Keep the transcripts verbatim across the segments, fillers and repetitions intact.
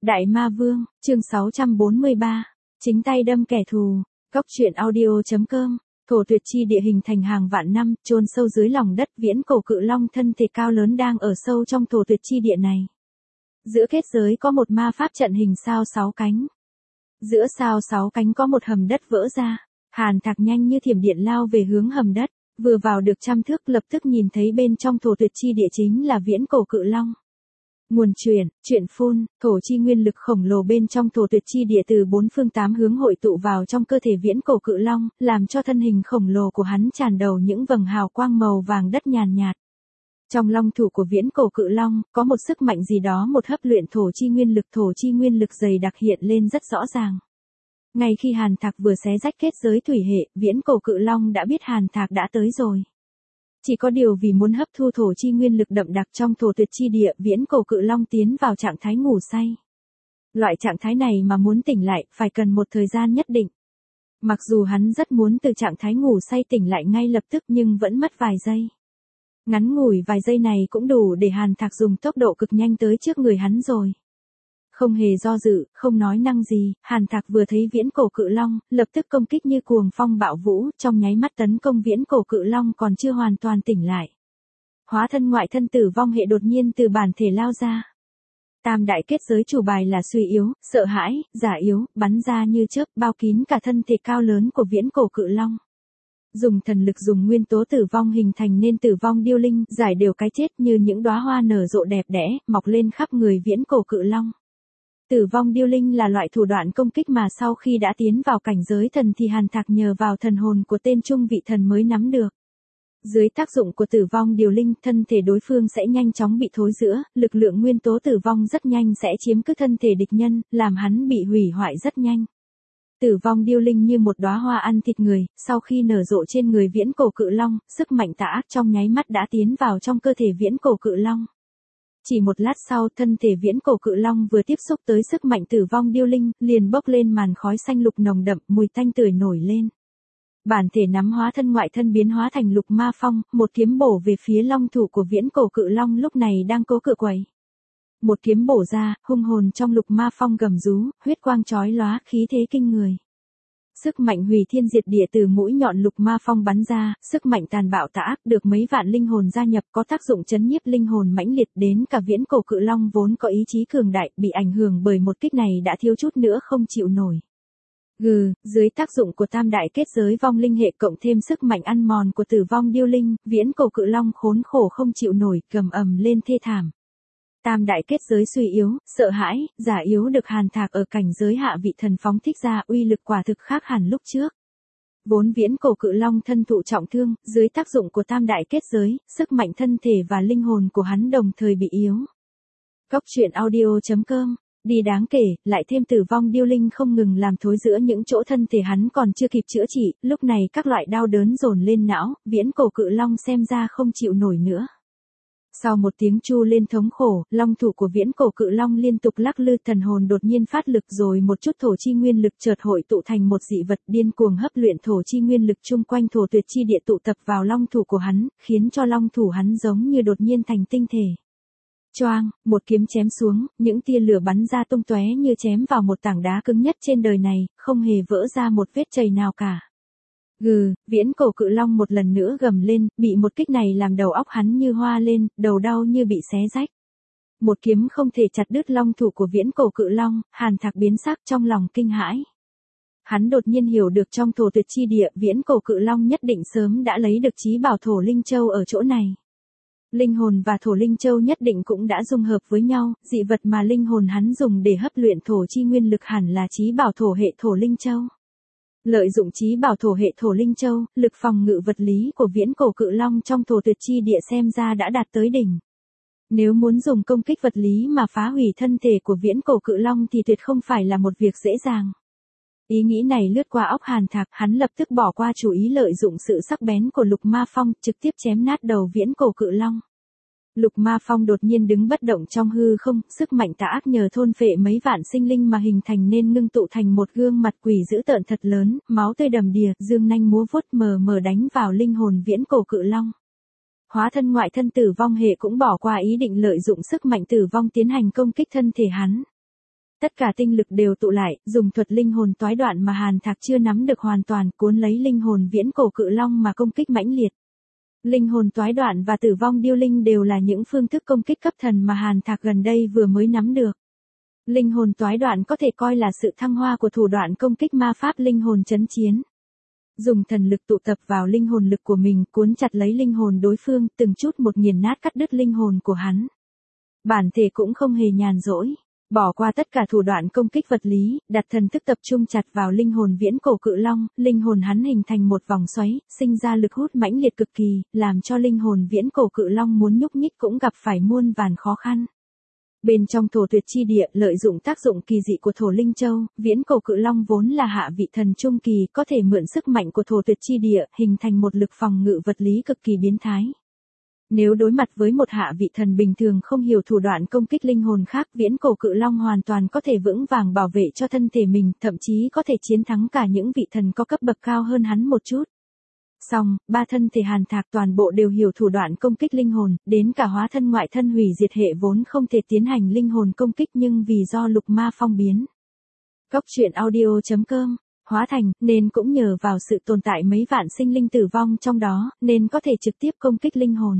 Đại Ma Vương, chương sáu trăm bốn mươi ba, chính tay đâm kẻ thù, Cóc truyện audio.com, thổ tuyệt chi địa hình thành hàng vạn năm, chôn sâu dưới lòng đất, viễn cổ cự long thân thể cao lớn đang ở sâu trong thổ tuyệt chi địa này. Giữa kết giới có một ma pháp trận hình sao sáu cánh. Giữa sao sáu cánh có một hầm đất vỡ ra, Hàn Thạc nhanh như thiểm điện lao về hướng hầm đất, vừa vào được trăm thước lập tức nhìn thấy bên trong thổ tuyệt chi địa chính là viễn cổ cự long. Nguồn truyền, truyện phun, thổ chi nguyên lực khổng lồ bên trong thổ tuyệt chi địa từ bốn phương tám hướng hội tụ vào trong cơ thể viễn cổ cự long, làm cho thân hình khổng lồ của hắn tràn đầu những vầng hào quang màu vàng đất nhàn nhạt. Trong long thủ của viễn cổ cự long, có một sức mạnh gì đó một hấp luyện thổ chi nguyên lực thổ chi nguyên lực dày đặc hiện lên rất rõ ràng. Ngay khi Hàn Thạc vừa xé rách kết giới thủy hệ, viễn cổ cự long đã biết Hàn Thạc đã tới rồi. Chỉ có điều vì muốn hấp thu thổ chi nguyên lực đậm đặc trong thổ tuyệt chi địa, viễn cổ cự long tiến vào trạng thái ngủ say. Loại trạng thái này mà muốn tỉnh lại, phải cần một thời gian nhất định. Mặc dù hắn rất muốn từ trạng thái ngủ say tỉnh lại ngay lập tức nhưng vẫn mất vài giây. Ngắn ngủi vài giây này cũng đủ để Hàn Thạc dùng tốc độ cực nhanh tới trước người hắn rồi. Không hề do dự, không nói năng gì, Hàn Thạc vừa thấy viễn cổ cự long, lập tức công kích như cuồng phong bạo vũ, trong nháy mắt tấn công viễn cổ cự long còn chưa hoàn toàn tỉnh lại. Hóa thân ngoại thân tử vong hệ đột nhiên từ bản thể lao ra. Tam đại kết giới chủ bài là suy yếu, sợ hãi, giả yếu, bắn ra như chớp bao kín cả thân thể cao lớn của viễn cổ cự long. Dùng thần lực dùng nguyên tố tử vong hình thành nên tử vong điêu linh, giải đều cái chết như những đóa hoa nở rộ đẹp đẽ, mọc lên khắp người viễn cổ cự long. Tử vong điêu linh là loại thủ đoạn công kích mà sau khi đã tiến vào cảnh giới thần thì Hàn Thạc nhờ vào thần hồn của tên trung vị thần mới nắm được. Dưới tác dụng của tử vong điêu linh, thân thể đối phương sẽ nhanh chóng bị thối rữa, lực lượng nguyên tố tử vong rất nhanh sẽ chiếm cứ thân thể địch nhân, làm hắn bị hủy hoại rất nhanh. Tử vong điêu linh như một đóa hoa ăn thịt người, sau khi nở rộ trên người viễn cổ cự long, sức mạnh tà ác trong nháy mắt đã tiến vào trong cơ thể viễn cổ cự long. Chỉ một lát sau, thân thể viễn cổ cự long vừa tiếp xúc tới sức mạnh tử vong điêu linh, liền bốc lên màn khói xanh lục nồng đậm, mùi tanh tưởi nổi lên. Bản thể nắm hóa thân ngoại thân biến hóa thành lục ma phong, một kiếm bổ về phía long thủ của viễn cổ cự long lúc này đang cố cự quẩy. Một kiếm bổ ra, hung hồn trong lục ma phong gầm rú, huyết quang chói lóa, khí thế kinh người. Sức mạnh hủy thiên diệt địa từ mũi nhọn lục ma phong bắn ra, sức mạnh tàn bạo tà ác được mấy vạn linh hồn gia nhập có tác dụng chấn nhiếp linh hồn mãnh liệt đến cả viễn cổ cự long vốn có ý chí cường đại bị ảnh hưởng bởi một kích này đã thiếu chút nữa không chịu nổi. Gừ, dưới tác dụng của tam đại kết giới vong linh hệ cộng thêm sức mạnh ăn mòn của tử vong điêu linh, viễn cổ cự long khốn khổ không chịu nổi, gầm ầm lên thê thảm. Tam đại kết giới suy yếu, sợ hãi, giả yếu được Hàn Thạc ở cảnh giới hạ vị thần phóng thích ra uy lực quả thực khác hẳn lúc trước. Vốn viễn cổ cự long thân thụ trọng thương, dưới tác dụng của tam đại kết giới, sức mạnh thân thể và linh hồn của hắn đồng thời bị yếu. Cóc truyện audio.com, đi đáng kể, lại thêm tử vong điêu linh không ngừng làm thối giữa những chỗ thân thể hắn còn chưa kịp chữa trị, lúc này các loại đau đớn dồn lên não, viễn cổ cự long xem ra không chịu nổi nữa. Sau một tiếng chu lên thống khổ, long thủ của viễn cổ cự long liên tục lắc lư, thần hồn đột nhiên phát lực rồi một chút thổ chi nguyên lực chợt hội tụ thành một dị vật điên cuồng hấp luyện thổ chi nguyên lực chung quanh thổ tuyệt chi địa tụ tập vào long thủ của hắn, khiến cho long thủ hắn giống như đột nhiên thành tinh thể. Choang, một kiếm chém xuống, những tia lửa bắn ra tung tóe như chém vào một tảng đá cứng nhất trên đời này, không hề vỡ ra một vết chày nào cả. Gừ, viễn cổ cự long một lần nữa gầm lên, bị một kích này làm đầu óc hắn như hoa lên, đầu đau như bị xé rách. Một kiếm không thể chặt đứt long thủ của viễn cổ cự long, Hàn Thạc biến sắc trong lòng kinh hãi. Hắn đột nhiên hiểu được trong thổ tuyệt chi địa, viễn cổ cự long nhất định sớm đã lấy được chí bảo thổ linh châu ở chỗ này. Linh hồn và thổ linh châu nhất định cũng đã dung hợp với nhau, dị vật mà linh hồn hắn dùng để hấp luyện thổ chi nguyên lực hẳn là chí bảo thổ hệ thổ linh châu. Lợi dụng chí bảo thổ hệ thổ linh châu, lực phòng ngự vật lý của viễn cổ cự long trong thổ tuyệt chi địa xem ra đã đạt tới đỉnh. Nếu muốn dùng công kích vật lý mà phá hủy thân thể của viễn cổ cự long thì tuyệt không phải là một việc dễ dàng. Ý nghĩ này lướt qua óc Hàn Thạc, hắn lập tức bỏ qua chủ ý lợi dụng sự sắc bén của lục ma phong, trực tiếp chém nát đầu viễn cổ cự long. Lục ma phong đột nhiên đứng bất động trong hư không, sức mạnh tà ác nhờ thôn phệ mấy vạn sinh linh mà hình thành nên ngưng tụ thành một gương mặt quỷ dữ tợn thật lớn, máu tươi đầm đìa, dương nanh múa vuốt mờ mờ đánh vào linh hồn viễn cổ cự long. Hóa thân ngoại thân tử vong hệ cũng bỏ qua ý định lợi dụng sức mạnh tử vong tiến hành công kích thân thể hắn. Tất cả tinh lực đều tụ lại, dùng thuật linh hồn toái đoạn mà Hàn Thạc chưa nắm được hoàn toàn, cuốn lấy linh hồn viễn cổ cự long mà công kích mãnh liệt. Linh hồn toái đoạn và tử vong điêu linh đều là những phương thức công kích cấp thần mà Hàn Thạc gần đây vừa mới nắm được. Linh hồn toái đoạn có thể coi là sự thăng hoa của thủ đoạn công kích ma pháp linh hồn chấn chiến. Dùng thần lực tụ tập vào linh hồn lực của mình, cuốn chặt lấy linh hồn đối phương, từng chút một nghiền nát cắt đứt linh hồn của hắn. Bản thể cũng không hề nhàn rỗi, bỏ qua tất cả thủ đoạn công kích vật lý, đặt thần thức tập trung chặt vào linh hồn viễn cổ cự long, linh hồn hắn hình thành một vòng xoáy, sinh ra lực hút mãnh liệt cực kỳ, làm cho linh hồn viễn cổ cự long muốn nhúc nhích cũng gặp phải muôn vàn khó khăn. Bên trong thổ tuyệt chi địa, lợi dụng tác dụng kỳ dị của thổ linh châu, viễn cổ cự long vốn là hạ vị thần trung kỳ, có thể mượn sức mạnh của thổ tuyệt chi địa, hình thành một lực phòng ngự vật lý cực kỳ biến thái. Nếu đối mặt với một hạ vị thần bình thường không hiểu thủ đoạn công kích linh hồn khác, viễn cổ cự long hoàn toàn có thể vững vàng bảo vệ cho thân thể mình, thậm chí có thể chiến thắng cả những vị thần có cấp bậc cao hơn hắn một chút. Song, ba thân thể Hàn Thạc toàn bộ đều hiểu thủ đoạn công kích linh hồn, đến cả hóa thân ngoại thân hủy diệt hệ vốn không thể tiến hành linh hồn công kích nhưng vì do lục ma phong biến. Cốc truyện audio chấm com hóa thành, nên cũng nhờ vào sự tồn tại mấy vạn sinh linh tử vong trong đó, nên có thể trực tiếp công kích linh hồn.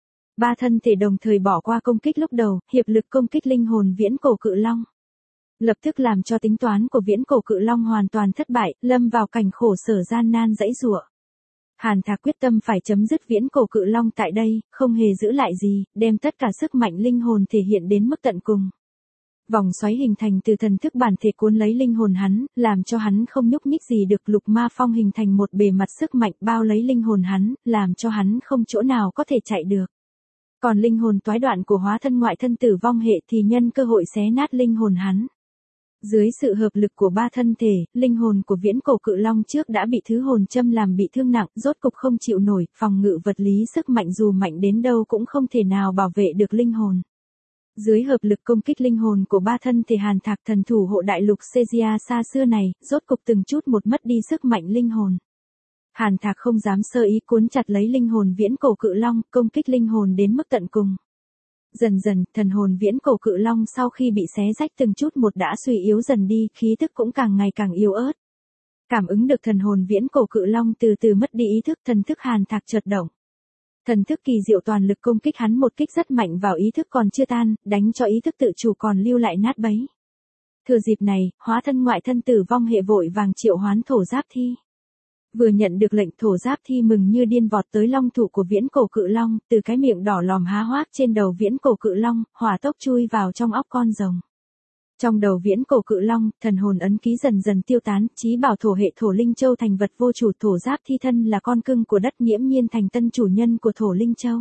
Ba thân thể đồng thời bỏ qua công kích lúc đầu, hiệp lực công kích linh hồn viễn cổ cự long. Lập tức làm cho tính toán của viễn cổ cự long hoàn toàn thất bại, lâm vào cảnh khổ sở gian nan dãy giụa. Hàn Thạc quyết tâm phải chấm dứt viễn cổ cự long tại đây, không hề giữ lại gì, đem tất cả sức mạnh linh hồn thể hiện đến mức tận cùng. Vòng xoáy hình thành từ thần thức bản thể cuốn lấy linh hồn hắn, làm cho hắn không nhúc nhích gì được. Lục ma phong hình thành một bề mặt sức mạnh bao lấy linh hồn hắn, làm cho hắn không chỗ nào có thể chạy được. Còn linh hồn toái đoạn của hóa thân ngoại thân tử vong hệ thì nhân cơ hội xé nát linh hồn hắn. Dưới sự hợp lực của ba thân thể, linh hồn của viễn cổ cự long trước đã bị thứ hồn châm làm bị thương nặng, rốt cục không chịu nổi, phòng ngự vật lý sức mạnh dù mạnh đến đâu cũng không thể nào bảo vệ được linh hồn. Dưới hợp lực công kích linh hồn của ba thân thể Hàn Thạc, thần thủ hộ đại lục Sejia xa xưa này, rốt cục từng chút một mất đi sức mạnh linh hồn. Hàn Thạc không dám sơ ý, cuốn chặt lấy linh hồn viễn cổ cự long, công kích linh hồn đến mức tận cùng. Dần dần, thần hồn viễn cổ cự long sau khi bị xé rách từng chút một đã suy yếu dần đi, khí thức cũng càng ngày càng yếu ớt. Cảm ứng được thần hồn viễn cổ cự long từ từ mất đi ý thức, thần thức Hàn Thạc chợt động. Thần thức kỳ diệu toàn lực công kích hắn một kích rất mạnh vào ý thức còn chưa tan, đánh cho ý thức tự chủ còn lưu lại nát bấy. Thừa dịp này, hóa thân ngoại thân tử vong hệ vội vàng triệu hoán thổ giáp thi. Vừa nhận được lệnh, thổ giáp thi mừng như điên vọt tới long thủ của viễn cổ cự long, từ cái miệng đỏ lòm há hoác trên đầu viễn cổ cự long, hỏa tốc chui vào trong óc con rồng. Trong đầu viễn cổ cự long, thần hồn ấn ký dần dần tiêu tán, chí bảo thổ hệ thổ linh châu thành vật vô chủ, thổ giáp thi thân là con cưng của đất, nghiễm nhiên thành tân chủ nhân của thổ linh châu.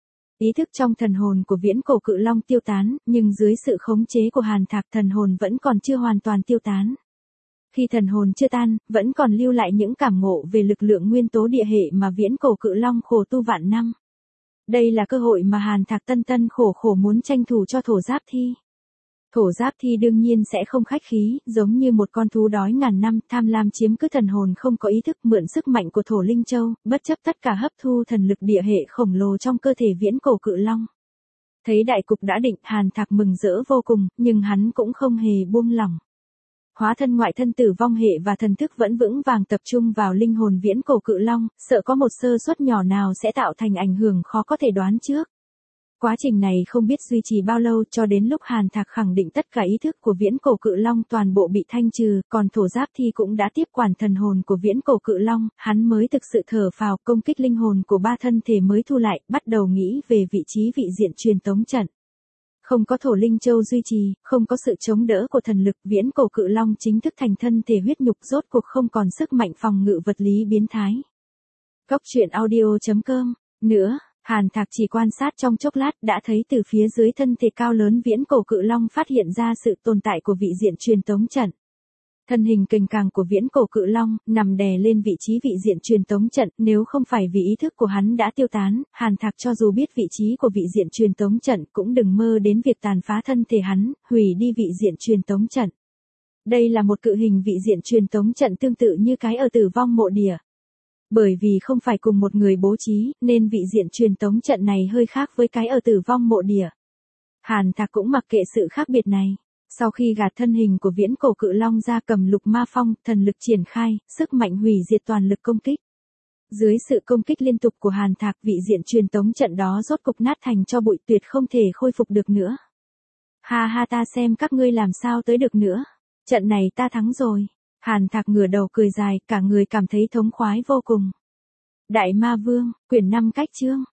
Ý thức trong thần hồn của viễn cổ cự long tiêu tán, nhưng dưới sự khống chế của Hàn Thạc, thần hồn vẫn còn chưa hoàn toàn tiêu tán. Khi thần hồn chưa tan, vẫn còn lưu lại những cảm ngộ về lực lượng nguyên tố địa hệ mà viễn cổ cự long khổ tu vạn năm. Đây là cơ hội mà Hàn Thạc tân tân khổ khổ muốn tranh thủ cho thổ giáp thi. Thổ giáp thi đương nhiên sẽ không khách khí, giống như một con thú đói ngàn năm, tham lam chiếm cứ thần hồn không có ý thức, mượn sức mạnh của thổ linh châu, bất chấp tất cả hấp thu thần lực địa hệ khổng lồ trong cơ thể viễn cổ cự long. Thấy đại cục đã định, Hàn Thạc mừng rỡ vô cùng, nhưng hắn cũng không hề buông lỏng. Hóa thân ngoại thân tử vong hệ và thần thức vẫn vững vàng tập trung vào linh hồn viễn cổ cự long, sợ có một sơ suất nhỏ nào sẽ tạo thành ảnh hưởng khó có thể đoán trước. Quá trình này không biết duy trì bao lâu, cho đến lúc Hàn Thạc khẳng định tất cả ý thức của viễn cổ cự long toàn bộ bị thanh trừ, còn thổ giáp thi cũng đã tiếp quản thần hồn của viễn cổ cự long, hắn mới thực sự thở phào, công kích linh hồn của ba thân thể mới thu lại, bắt đầu nghĩ về vị trí vị diện truyền tống trận. Không có thổ linh châu duy trì, không có sự chống đỡ của thần lực, viễn cổ cự long chính thức thành thân thể huyết nhục, rốt cuộc không còn sức mạnh phòng ngự vật lý biến thái. Cốc truyện audio chấm com nữa, Hàn Thạc chỉ quan sát trong chốc lát đã thấy từ phía dưới thân thể cao lớn viễn cổ cự long phát hiện ra sự tồn tại của vị diện truyền tống trận. Thân hình kềnh càng của viễn cổ cự long nằm đè lên vị trí vị diện truyền tống trận, nếu không phải vì ý thức của hắn đã tiêu tán, Hàn Thạc cho dù biết vị trí của vị diện truyền tống trận cũng đừng mơ đến việc tàn phá thân thể hắn, hủy đi vị diện truyền tống trận. Đây là một cự hình vị diện truyền tống trận tương tự như cái ở Tử Vong Mộ Địa. Bởi vì không phải cùng một người bố trí, nên vị diện truyền tống trận này hơi khác với cái ở Tử Vong Mộ Địa. Hàn Thạc cũng mặc kệ sự khác biệt này. Sau khi gạt thân hình của viễn cổ cự long ra, cầm lục ma phong, thần lực triển khai, sức mạnh hủy diệt toàn lực công kích. Dưới sự công kích liên tục của Hàn Thạc, vị diện truyền tống trận đó rốt cục nát thành tro bụi, tuyệt không thể khôi phục được nữa. Ha ha, ta xem các ngươi làm sao tới được nữa. Trận này ta thắng rồi. Hàn Thạc ngửa đầu cười dài, cả người cảm thấy thống khoái vô cùng. Đại Ma Vương, quyển năm cách chương.